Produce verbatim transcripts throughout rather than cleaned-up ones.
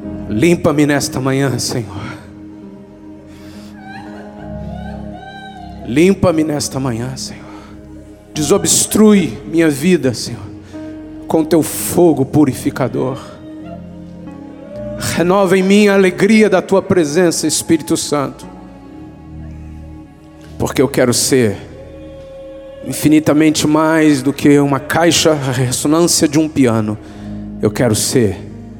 Limpa-me nesta manhã, Senhor. Limpa-me nesta manhã, Senhor. Desobstrui minha vida, Senhor, com teu fogo purificador. Renova em mim a alegria da tua presença, Espírito Santo, porque eu quero ser infinitamente mais do que uma caixa de ressonância de um piano. Eu quero ser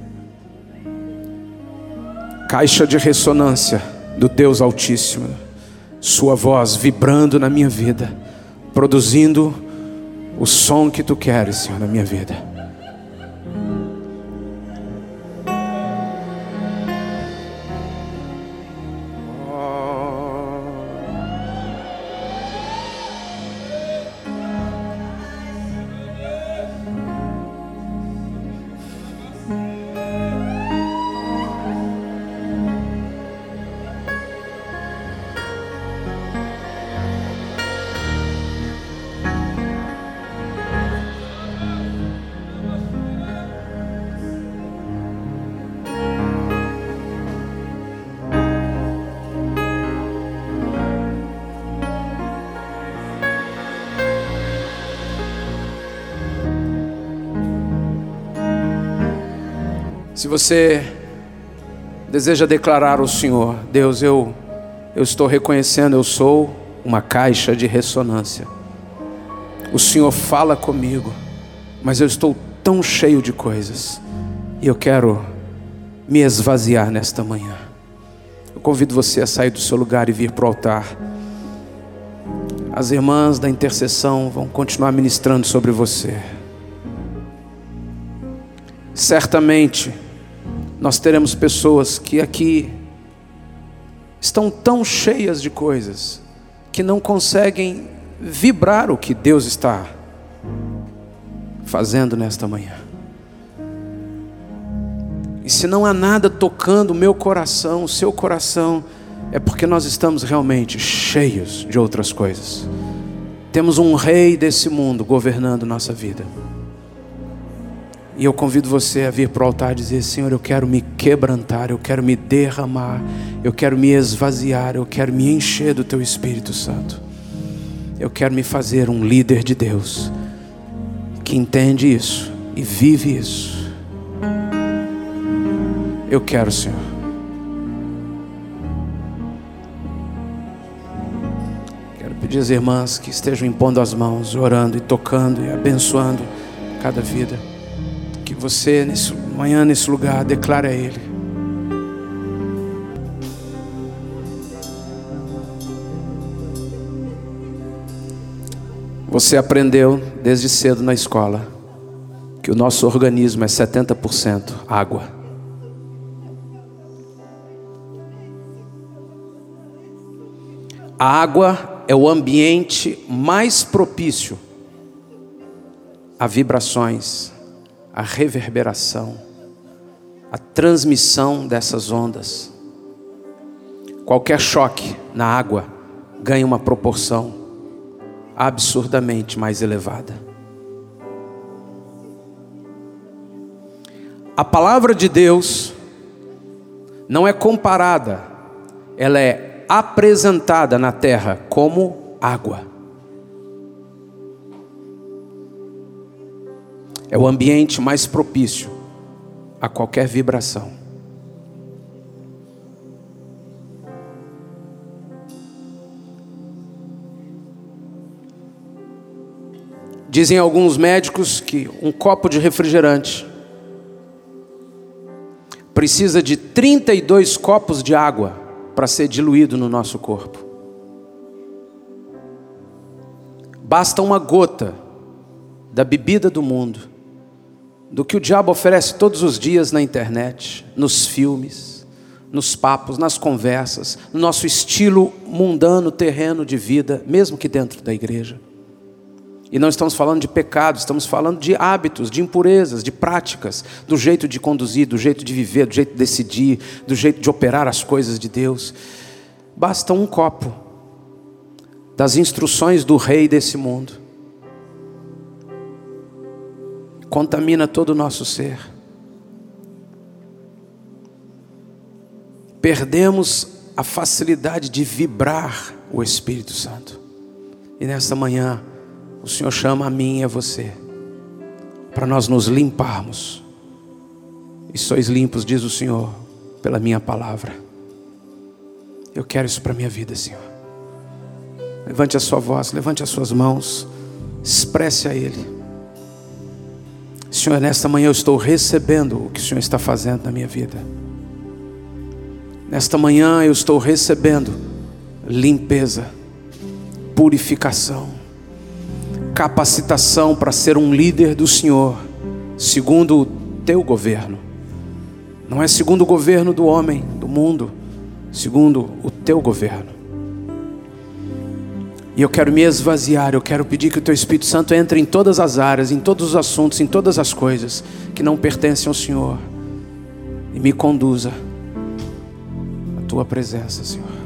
caixa de ressonância do Deus Altíssimo, sua voz vibrando na minha vida, produzindo o som que tu queres, Senhor, na minha vida. Se você deseja declarar ao Senhor: Deus, eu, eu estou reconhecendo, eu sou uma caixa de ressonância. O Senhor fala comigo, mas eu estou tão cheio de coisas e eu quero me esvaziar nesta manhã. Eu convido você a sair do seu lugar e vir para o altar. As irmãs da intercessão vão continuar ministrando sobre você. Certamente nós teremos pessoas que aqui estão tão cheias de coisas que não conseguem vibrar o que Deus está fazendo nesta manhã. E se não há nada tocando o meu coração, o seu coração, é porque nós estamos realmente cheios de outras coisas. Temos um rei desse mundo governando nossa vida. E eu convido você a vir para o altar e dizer: Senhor, eu quero me quebrantar, eu quero me derramar, eu quero me esvaziar, eu quero me encher do teu Espírito Santo. Eu quero me fazer um líder de Deus, que entende isso e vive isso. Eu quero, Senhor. Quero pedir às irmãs que estejam impondo as mãos, orando e tocando e abençoando cada vida. Que você, nesse, amanhã nesse lugar, declare a Ele: você aprendeu desde cedo na escola que o nosso organismo é setenta por cento água. A água é o ambiente mais propício a vibrações, a reverberação, a transmissão dessas ondas. Qualquer choque na água ganha uma proporção absurdamente mais elevada. A palavra de Deus não é comparada, ela é apresentada na terra como água. É o ambiente mais propício a qualquer vibração. Dizem alguns médicos que um copo de refrigerante precisa de trinta e dois copos de água para ser diluído no nosso corpo. Basta uma gota da bebida do mundo, do que o diabo oferece todos os dias na internet, nos filmes, nos papos, nas conversas, no nosso estilo mundano, terreno de vida, mesmo que dentro da igreja. E não estamos falando de pecado, estamos falando de hábitos, de impurezas, de práticas, do jeito de conduzir, do jeito de viver, do jeito de decidir, do jeito de operar as coisas de Deus. Basta um copo das instruções do rei desse mundo. Contamina todo o nosso ser. perdemos a facilidade de vibrar o Espírito Santo. E nesta manhã, o Senhor chama a mim e a você, para nós nos limparmos. E sois limpos, diz o Senhor, pela minha palavra. Eu quero isso para a minha vida, Senhor. Levante a sua voz, levante as suas mãos, expresse a Ele. Senhor, nesta manhã eu estou recebendo o que o Senhor está fazendo na minha vida. Nesta manhã eu estou recebendo limpeza, purificação, capacitação para ser um líder do Senhor, segundo o teu governo. Não é segundo o governo do homem, do mundo, segundo o teu governo. E eu quero me esvaziar, eu quero pedir que o teu Espírito Santo entre em todas as áreas, em todos os assuntos, em todas as coisas que não pertencem ao Senhor, e me conduza à tua presença, Senhor.